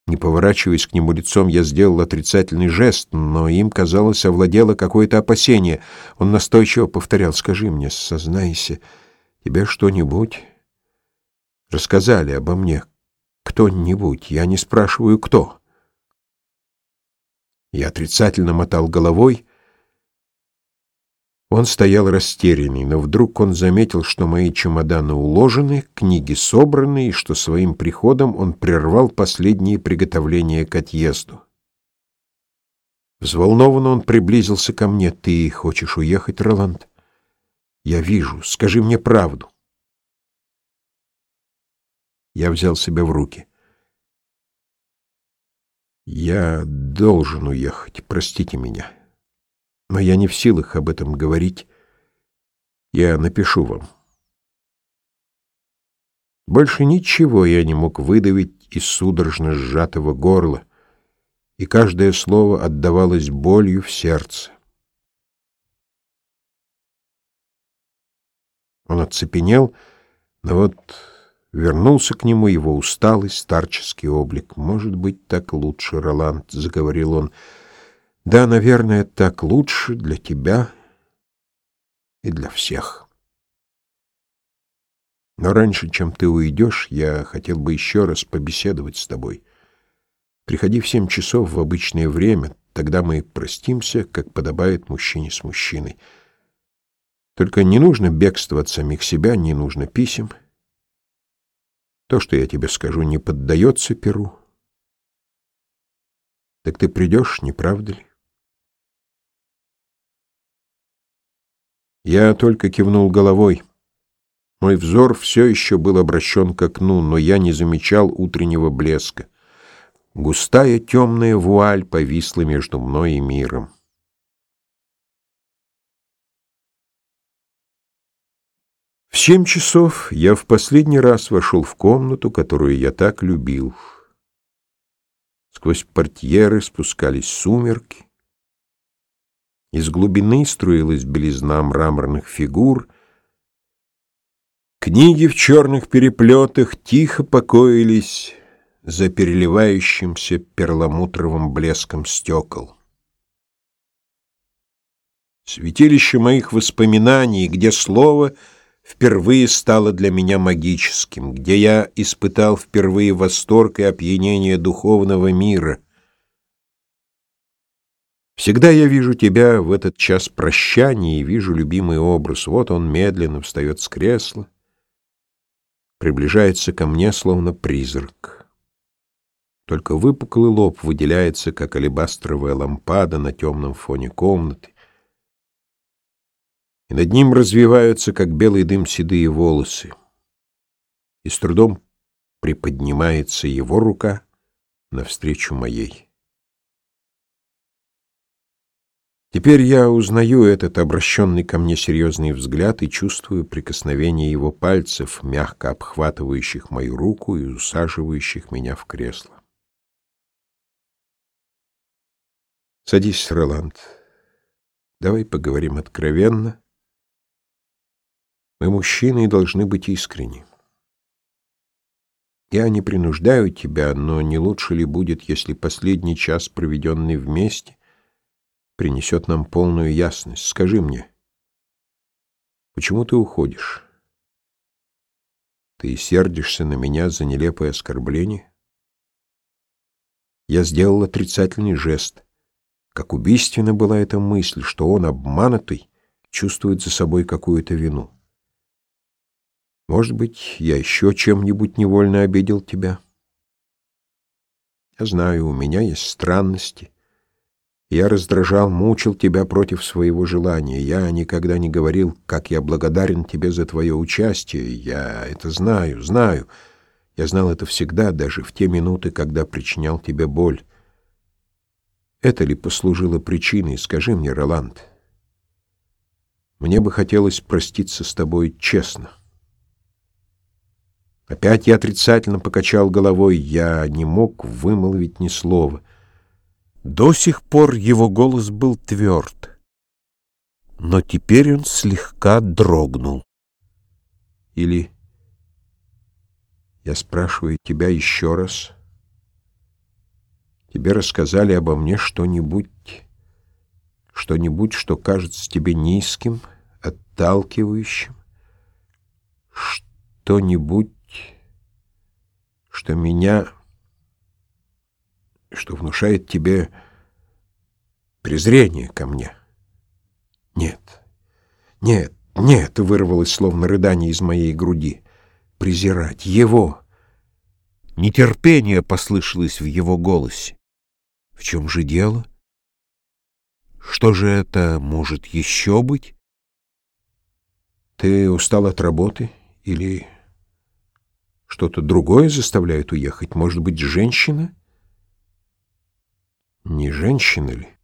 Не поворачиваясь к нему лицом, я сделал отрицательный жест, но им, казалось, овладело какое-то опасение. Он настойчиво повторял: «Скажи мне, сознайся, тебе что-нибудь рассказали обо мне? Кто-нибудь? Я не спрашиваю, кто». Я отрицательно мотал головой. Он стоял растерянный, но вдруг он заметил, что мои чемоданы уложены, книги собраны, и что своим приходом он прервал последние приготовления к отъезду. Взволнованно он приблизился ко мне. «Ты хочешь уехать, Роланд? Я вижу. Скажи мне правду». Я взял себя в руки. «Я должен уехать. Простите меня. Но я не в силах об этом говорить. Я напишу вам». Больше ничего я не мог выдавить из судорожно сжатого горла, и каждое слово отдавалось болью в сердце. Он оцепенел, но вот вернулся к нему его усталый старческий облик. «Может быть, так лучше, Роланд», — заговорил он. «Да, наверное, так лучше для тебя и для всех. Но раньше, чем ты уйдешь, я хотел бы еще раз побеседовать с тобой. Приходи в 7 часов в обычное время, тогда мы простимся, как подобает мужчине с мужчиной. Только не нужно бегства от самих себя, не нужно писем. То, что я тебе скажу, не поддается перу. Так ты придешь, не правда ли?» Я только кивнул головой. Мой взор все еще был обращен к окну, но я не замечал утреннего блеска. Густая темная вуаль повисла между мной и миром. В 7 часов я в последний раз вошел в комнату, которую я так любил. Сквозь портьеры спускались сумерки. Из глубины струилась белизна мраморных фигур. Книги в черных переплетах тихо покоились за переливающимся перламутровым блеском стекол. Святилище моих воспоминаний, где слово впервые стало для меня магическим, где я испытал впервые восторг и опьянение духовного мира. Всегда я вижу тебя в этот час прощания и вижу любимый образ. Вот он медленно встает с кресла, приближается ко мне, словно призрак. Только выпуклый лоб выделяется, как алебастровая лампада на темном фоне комнаты, и над ним развиваются, как белый дым, седые волосы. И с трудом приподнимается его рука навстречу моей. Теперь я узнаю этот обращенный ко мне серьезный взгляд и чувствую прикосновение его пальцев, мягко обхватывающих мою руку и усаживающих меня в кресло. «Садись, Роланд. Давай поговорим откровенно. Мы, мужчины, должны быть искренни. Я не принуждаю тебя, но не лучше ли будет, если последний час, проведенный вместе, принесет нам полную ясность? Скажи мне, почему ты уходишь? Ты сердишься на меня за нелепое оскорбление?» Я сделал отрицательный жест. Как убийственна была эта мысль, что он, обманутый, чувствует за собой какую-то вину. «Может быть, я еще чем-нибудь невольно обидел тебя? Я знаю, у меня есть странности. Я раздражал, мучил тебя против своего желания. Я никогда не говорил, как я благодарен тебе за твое участие. Я это знаю, знаю. Я знал это всегда, даже в те минуты, когда причинял тебе боль. Это ли послужило причиной? Скажи мне, Роланд. Мне бы хотелось проститься с тобой честно». Опять я отрицательно покачал головой. Я не мог вымолвить ни слова. До сих пор его голос был тверд, но теперь он слегка дрогнул. Или, я спрашиваю тебя еще раз, Тебе рассказали обо мне что-нибудь, что кажется тебе низким, отталкивающим, что-нибудь, что внушает тебе презрение ко мне. Нет, нет, нет, вырвалось словно рыдание из моей груди. Презирать его. Нетерпение послышалось в его голосе. В чем же дело? Что же это может еще быть? Ты устал от работы? Или что-то другое заставляет уехать? Может быть, женщина? Не женщина ли?